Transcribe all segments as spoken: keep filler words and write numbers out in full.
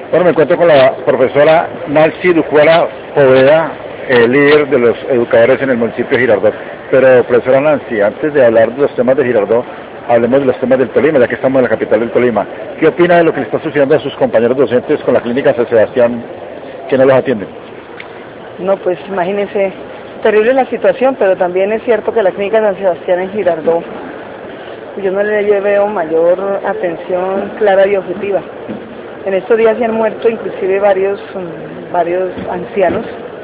Bueno, me encuentro con la profesora Nancy Ducuela Poveda, eh, líder de los educadores en el municipio de Girardot. Pero, profesora Nancy, antes de hablar de los temas de Girardot, hablemos de los temas del Tolima, ya que estamos en la capital del Tolima. ¿Qué opina de lo que le está sucediendo a sus compañeros docentes con la clínica San Sebastián, que no los atienden? No, pues imagínense, terrible la situación, pero también es cierto que la clínica San Sebastián en Girardot, yo no le veo mayor atención clara y objetiva. En estos días se han muerto inclusive varios, varios ancianos,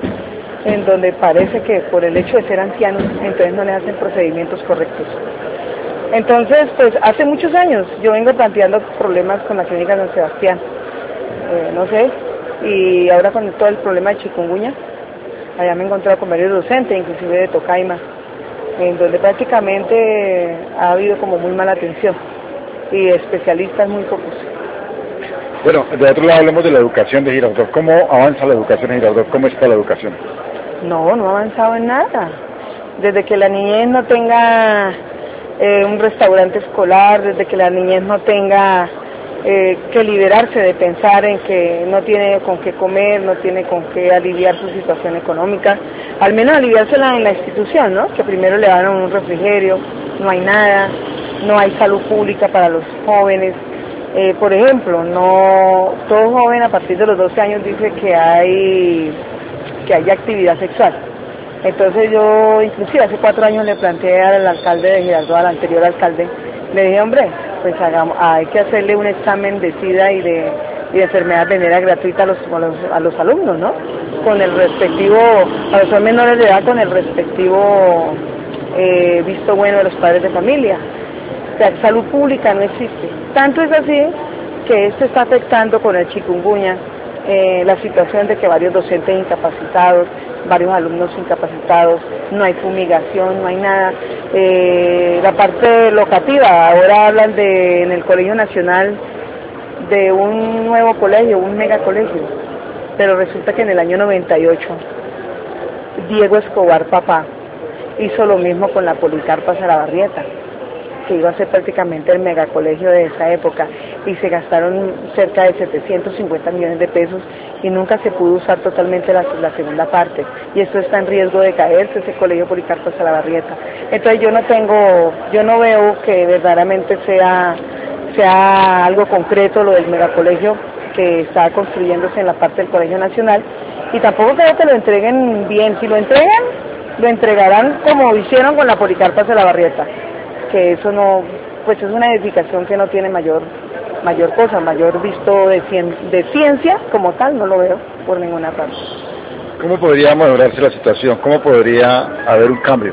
en donde parece que por el hecho de ser ancianos, entonces no les hacen procedimientos correctos. Entonces, pues hace muchos años yo vengo planteando problemas con la clínica San Sebastián, eh, no sé, y ahora con todo el problema de chikungunya, allá me he encontrado con varios docentes, inclusive de Tocaima, en donde prácticamente ha habido como muy mala atención y especialistas muy pocos. Bueno, de otro lado hablemos de la educación de Girardot. ¿Cómo avanza la educación en Girardot? ¿Cómo está la educación? No, no ha avanzado en nada. Desde que la niñez no tenga eh, un restaurante escolar, desde que la niñez no tenga eh, que liberarse de pensar en que no tiene con qué comer, no tiene con qué aliviar su situación económica, al menos aliviársela en la institución, ¿no? Que primero le dan un refrigerio, no hay nada, no hay salud pública para los jóvenes. Eh, por ejemplo, no todo joven a partir de los doce años dice que hay que hay actividad sexual. Entonces yo, inclusive hace cuatro años le planteé al alcalde de Girardot, al anterior alcalde, le dije, hombre, pues hagamos, hay que hacerle un examen de SIDA y de, y de enfermedad venérea gratuita a los, a los, a los alumnos, ¿no? Con el respectivo, a los menores de edad, con el respectivo eh, visto bueno de los padres de familia. O sea, salud pública no existe. Tanto es así que esto está afectando con el chikungunya eh, la situación de que varios docentes incapacitados, varios alumnos incapacitados, no hay fumigación, no hay nada. Eh, la parte locativa, ahora hablan de en el Colegio Nacional de un nuevo colegio, un megacolegio, pero resulta que en el año noventa y ocho Diego Escobar, papá, hizo lo mismo con la Policarpa Salabarrieta, que iba a ser prácticamente el megacolegio de esa época, y se gastaron cerca de setecientos cincuenta millones de pesos y nunca se pudo usar totalmente la, la segunda parte, y esto está en riesgo de caerse, ese colegio Policarpa Salabarrieta. Entonces yo no tengo, yo no veo que verdaderamente sea, sea algo concreto lo del megacolegio que está construyéndose en la parte del Colegio Nacional, y tampoco creo que lo entreguen bien. Si lo entregan, lo entregarán como hicieron con la Policarpa Salabarrieta, que eso no, pues es una edificación que no tiene mayor mayor cosa, mayor visto de, cien, de ciencia como tal, no lo veo por ninguna parte. ¿Cómo podría mejorarse la situación? ¿Cómo podría haber un cambio?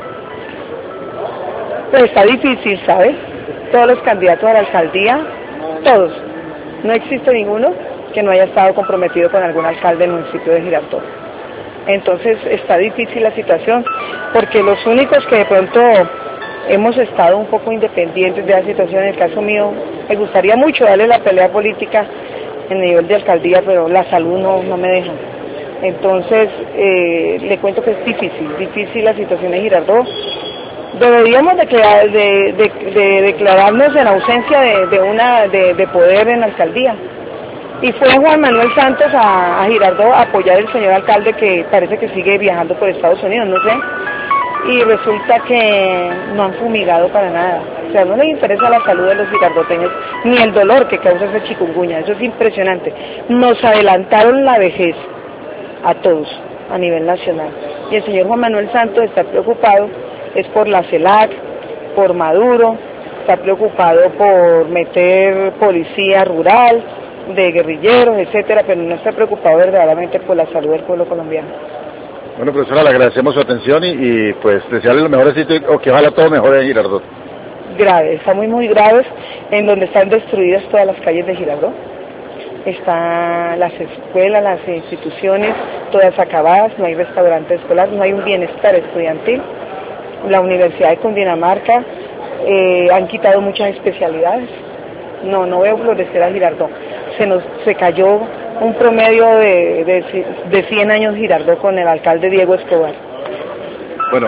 Pues está difícil, ¿sabes? Todos los candidatos a la alcaldía, todos, no existe ninguno que no haya estado comprometido con algún alcalde del municipio de Girardot. Entonces está difícil la situación, porque los únicos que de pronto hemos estado un poco independientes de la situación, en el caso mío, me gustaría mucho darle la pelea política en el nivel de alcaldía, pero la salud no, no me deja. Entonces, eh, le cuento que es difícil, difícil la situación en Girardot. Deberíamos de, de, de, de declararnos en ausencia de, de, una, de, de poder en la alcaldía. Y fue Juan Manuel Santos a, a Girardot a apoyar al señor alcalde, que parece que sigue viajando por Estados Unidos, no sé. Y resulta que no han fumigado para nada. O sea, no les interesa la salud de los girardoteños, ni el dolor que causa ese chikungunya. Eso es impresionante. Nos adelantaron la vejez a todos, a nivel nacional. Y el señor Juan Manuel Santos está preocupado, es por la CELAC, por Maduro, está preocupado por meter policía rural, de guerrilleros, etcétera, pero no está preocupado verdaderamente por la salud del pueblo colombiano. Bueno, profesora, le agradecemos su atención y, y pues desearle los mejores sitios, o que ojalá todo mejore en Girardot. Grave, está muy muy graves, en donde están destruidas todas las calles de Girardot. Están las escuelas, las instituciones, todas acabadas, no hay restaurante escolar, no hay un bienestar estudiantil. La Universidad de Cundinamarca eh, han quitado muchas especialidades. No, no veo florecer a Girardot. Se nos se cayó un promedio de, de, de cien años Girardot con el alcalde Diego Escobar.